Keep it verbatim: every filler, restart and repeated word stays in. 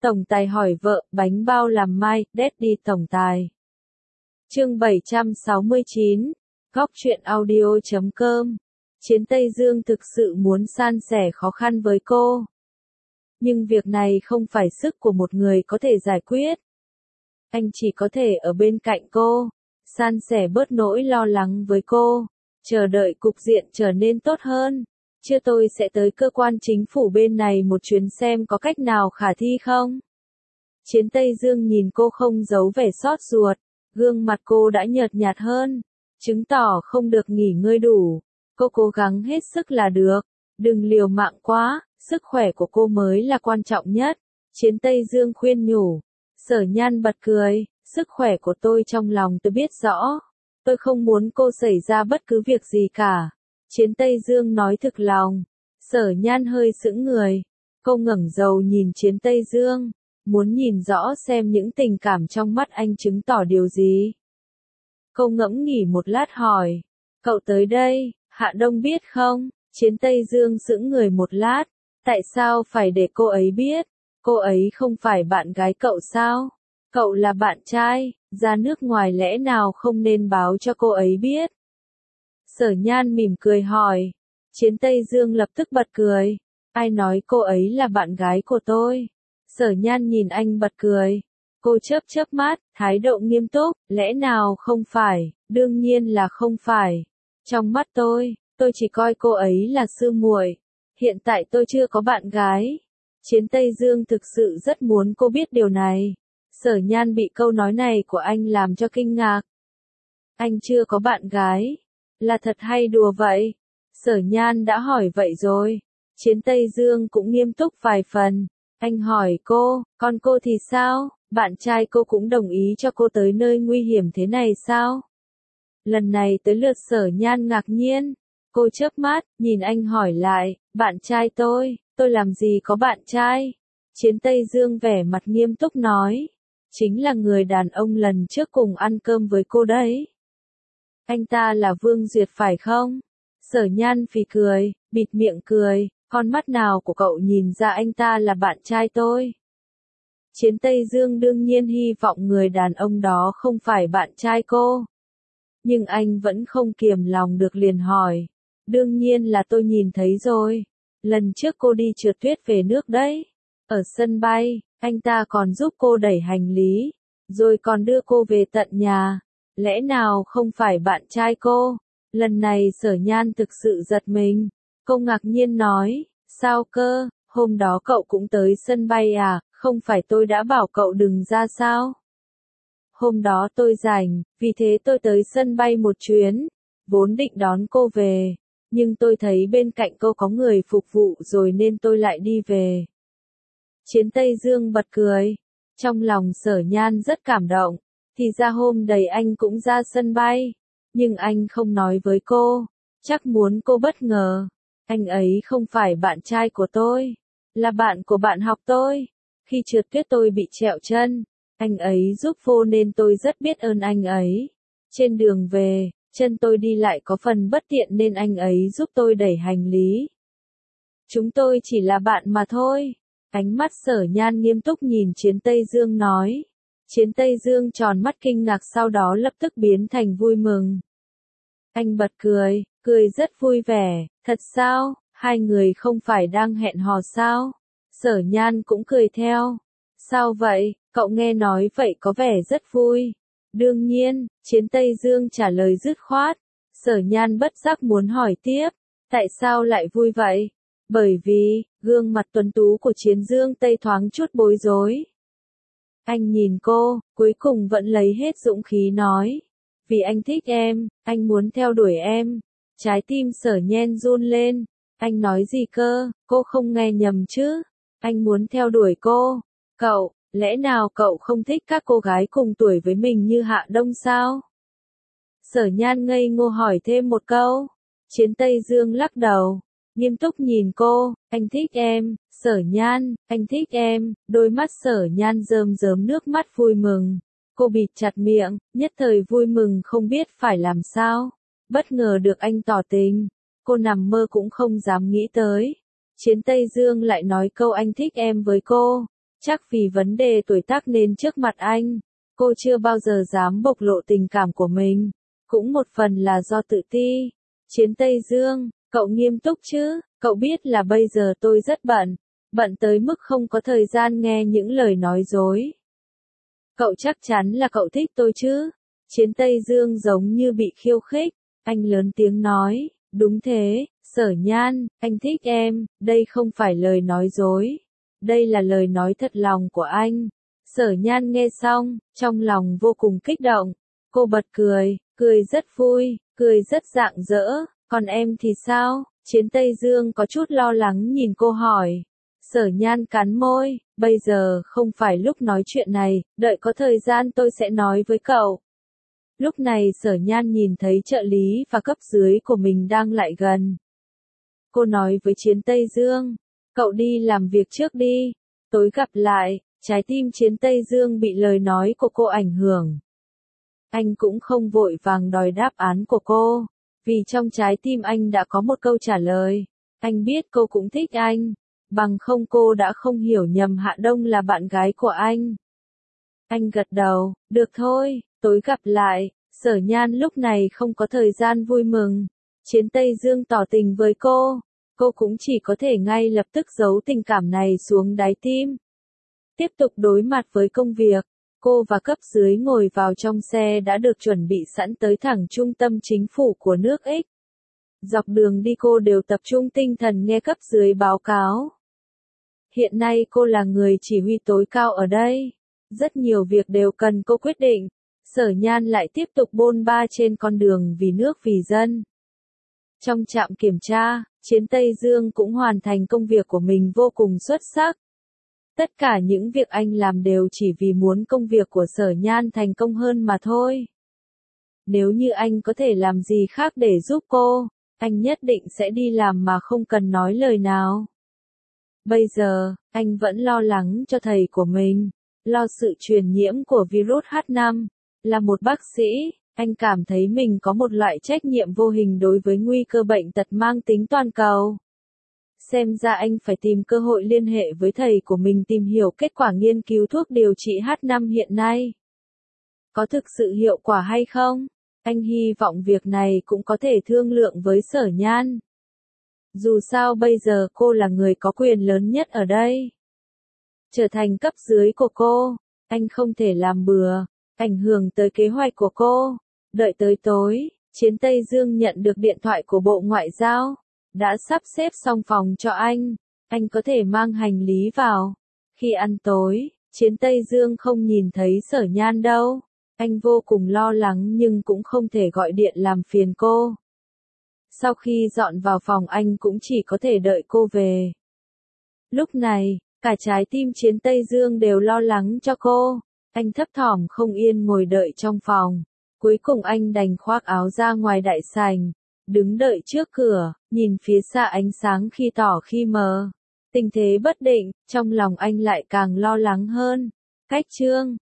Tổng tài hỏi vợ, bánh bao làm mai, Daddy tổng tài. Chương bảy trăm sáu mươi chín, góc truyện audio chấm com. Chiến Tây Dương thực sự muốn san sẻ khó khăn với cô. Nhưng việc này không phải sức của một người có thể giải quyết. Anh chỉ có thể ở bên cạnh cô, san sẻ bớt nỗi lo lắng với cô, chờ đợi cục diện trở nên tốt hơn. Chưa tôi sẽ tới cơ quan chính phủ bên này một chuyến xem có cách nào khả thi không? Chiến Tây Dương nhìn cô không giấu vẻ xót ruột, gương mặt cô đã nhợt nhạt hơn, chứng tỏ không được nghỉ ngơi đủ. Cô cố gắng hết sức là được, đừng liều mạng quá, sức khỏe của cô mới là quan trọng nhất. Chiến Tây Dương khuyên nhủ. Sở Nhan bật cười, sức khỏe của tôi trong lòng tôi biết rõ, tôi không muốn cô xảy ra bất cứ việc gì cả. Chiến Tây Dương nói thực lòng. Sở Nhan hơi sững người, cô ngẩng đầu nhìn Chiến Tây Dương, muốn nhìn rõ xem những tình cảm trong mắt anh chứng tỏ điều gì. Cô ngẫm nghĩ một lát hỏi, cậu tới đây, Hạ Đông biết không? Chiến Tây Dương sững người một lát, tại sao phải để cô ấy biết? Cô ấy không phải bạn gái cậu sao? Cậu là bạn trai, ra nước ngoài lẽ nào không nên báo cho cô ấy biết? Sở Nhan mỉm cười hỏi. Chiến Tây Dương lập tức bật cười. Ai nói cô ấy là bạn gái của tôi? Sở Nhan nhìn anh bật cười. Cô chớp chớp mắt, thái độ nghiêm túc, lẽ nào không phải? Đương nhiên là không phải. Trong mắt tôi, tôi chỉ coi cô ấy là sư muội. Hiện tại tôi chưa có bạn gái. Chiến Tây Dương thực sự rất muốn cô biết điều này. Sở Nhan bị câu nói này của anh làm cho kinh ngạc. Anh chưa có bạn gái? Là thật hay đùa vậy? Sở Nhan đã hỏi vậy rồi. Chiến Tây Dương cũng nghiêm túc vài phần. Anh hỏi cô, còn cô thì sao? Bạn trai cô cũng đồng ý cho cô tới nơi nguy hiểm thế này sao? Lần này tới lượt Sở Nhan ngạc nhiên. Cô chớp mắt, nhìn anh hỏi lại, bạn trai tôi, tôi làm gì có bạn trai? Chiến Tây Dương vẻ mặt nghiêm túc nói, chính là người đàn ông lần trước cùng ăn cơm với cô đấy. Anh ta là Vương Duyệt phải không? Sở Nhan phì cười, bịt miệng cười, con mắt nào của cậu nhìn ra anh ta là bạn trai tôi? Chiến Tây Dương đương nhiên hy vọng người đàn ông đó không phải bạn trai cô. Nhưng anh vẫn không kiềm lòng được liền hỏi. Đương nhiên là tôi nhìn thấy rồi. Lần trước cô đi trượt tuyết về nước đấy. Ở sân bay, anh ta còn giúp cô đẩy hành lý, rồi còn đưa cô về tận nhà. Lẽ nào không phải bạn trai cô? Lần này Sở Nhan thực sự giật mình. Cô ngạc nhiên nói, sao cơ, hôm đó cậu cũng tới sân bay à, không phải tôi đã bảo cậu đừng ra sao? Hôm đó tôi rảnh, vì thế tôi tới sân bay một chuyến, vốn định đón cô về, nhưng tôi thấy bên cạnh cô có người phục vụ rồi nên tôi lại đi về. Chiến Tây Dương bật cười, trong lòng Sở Nhan rất cảm động, thì ra hôm đấy anh cũng ra sân bay, nhưng anh không nói với cô, chắc muốn cô bất ngờ. Anh ấy không phải bạn trai của tôi, là bạn của bạn học tôi. Khi trượt tuyết tôi bị trẹo chân, anh ấy giúp vô nên tôi rất biết ơn anh ấy. Trên đường về, chân tôi đi lại có phần bất tiện nên anh ấy giúp tôi đẩy hành lý. Chúng tôi chỉ là bạn mà thôi. Ánh mắt Sở Nhan nghiêm túc nhìn Chiến Tây Dương nói. Chiến Tây Dương tròn mắt kinh ngạc sau đó lập tức biến thành vui mừng. Anh bật cười, cười rất vui vẻ, thật sao, hai người không phải đang hẹn hò sao? Sở Nhan cũng cười theo. Sao vậy, cậu nghe nói vậy có vẻ rất vui. Đương nhiên, Chiến Tây Dương trả lời dứt khoát. Sở Nhan bất giác muốn hỏi tiếp, tại sao lại vui vậy? Bởi vì, gương mặt tuấn tú của Chiến Dương Tây thoáng chút bối rối. Anh nhìn cô, cuối cùng vẫn lấy hết dũng khí nói. Vì anh thích em, anh muốn theo đuổi em. Trái tim Sở Nhan run lên. Anh nói gì cơ, cô không nghe nhầm chứ? Anh muốn theo đuổi cô. Cậu, lẽ nào cậu không thích các cô gái cùng tuổi với mình như Hạ Đông sao? Sở Nhan ngây ngô hỏi thêm một câu. Chiến Tây Dương lắc đầu, nghiêm túc nhìn cô, anh thích em, Sở Nhan, anh thích em. Đôi mắt Sở Nhan rơm rớm nước mắt vui mừng. Cô bịt chặt miệng, nhất thời vui mừng không biết phải làm sao. Bất ngờ được anh tỏ tình, cô nằm mơ cũng không dám nghĩ tới. Chiến Tây Dương lại nói câu anh thích em với cô. Chắc vì vấn đề tuổi tác nên trước mặt anh, cô chưa bao giờ dám bộc lộ tình cảm của mình. Cũng một phần là do tự ti. Chiến Tây Dương, cậu nghiêm túc chứ? Cậu biết là bây giờ tôi rất bận. Bận tới mức không có thời gian nghe những lời nói dối. Cậu chắc chắn là cậu thích tôi chứ? Chiến Tây Dương giống như bị khiêu khích. Anh lớn tiếng nói, đúng thế, Sở Nhan, anh thích em, đây không phải lời nói dối. Đây là lời nói thật lòng của anh. Sở Nhan nghe xong, trong lòng vô cùng kích động. Cô bật cười, cười rất vui, cười rất rạng rỡ. Còn em thì sao? Chiến Tây Dương có chút lo lắng nhìn cô hỏi. Sở Nhan cắn môi, bây giờ không phải lúc nói chuyện này, đợi có thời gian tôi sẽ nói với cậu. Lúc này Sở Nhan nhìn thấy trợ lý và cấp dưới của mình đang lại gần. Cô nói với Chiến Tây Dương, cậu đi làm việc trước đi, tối gặp lại. Trái tim Chiến Tây Dương bị lời nói của cô ảnh hưởng. Anh cũng không vội vàng đòi đáp án của cô, vì trong trái tim anh đã có một câu trả lời. Anh biết cô cũng thích anh, bằng không cô đã không hiểu nhầm Hạ Đông là bạn gái của anh. Anh gật đầu, được thôi, tối gặp lại. Sở Nhan lúc này không có thời gian vui mừng. Chiến Tây Dương tỏ tình với cô, cô cũng chỉ có thể ngay lập tức giấu tình cảm này xuống đáy tim. Tiếp tục đối mặt với công việc, cô và cấp dưới ngồi vào trong xe đã được chuẩn bị sẵn tới thẳng trung tâm chính phủ của nước X. Dọc đường đi cô đều tập trung tinh thần nghe cấp dưới báo cáo. Hiện nay cô là người chỉ huy tối cao ở đây. Rất nhiều việc đều cần cô quyết định. Sở Nhan lại tiếp tục bôn ba trên con đường vì nước vì dân. Trong trạm kiểm tra, Chiến Tây Dương cũng hoàn thành công việc của mình vô cùng xuất sắc. Tất cả những việc anh làm đều chỉ vì muốn công việc của Sở Nhan thành công hơn mà thôi. Nếu như anh có thể làm gì khác để giúp cô, anh nhất định sẽ đi làm mà không cần nói lời nào. Bây giờ, anh vẫn lo lắng cho thầy của mình, lo sự truyền nhiễm của virus H năm. Là một bác sĩ, anh cảm thấy mình có một loại trách nhiệm vô hình đối với nguy cơ bệnh tật mang tính toàn cầu. Xem ra anh phải tìm cơ hội liên hệ với thầy của mình tìm hiểu kết quả nghiên cứu thuốc điều trị H năm hiện nay. Có thực sự hiệu quả hay không? Anh hy vọng việc này cũng có thể thương lượng với Sở Nhan. Dù sao bây giờ cô là người có quyền lớn nhất ở đây. Trở thành cấp dưới của cô, anh không thể làm bừa, ảnh hưởng tới kế hoạch của cô. Đợi tới tối, Chiến Tây Dương nhận được điện thoại của Bộ Ngoại giao. Đã sắp xếp xong phòng cho anh, anh có thể mang hành lý vào. Khi ăn tối, Chiến Tây Dương không nhìn thấy Sở Nhan đâu. Anh vô cùng lo lắng nhưng cũng không thể gọi điện làm phiền cô. Sau khi dọn vào phòng anh cũng chỉ có thể đợi cô về. Lúc này, cả trái tim Chiến Tây Dương đều lo lắng cho cô. Anh thấp thỏm không yên ngồi đợi trong phòng. Cuối cùng anh đành khoác áo ra ngoài đại sảnh. Đứng đợi trước cửa, nhìn phía xa ánh sáng khi tỏ khi mờ. Tình thế bất định, trong lòng anh lại càng lo lắng hơn. Cách chương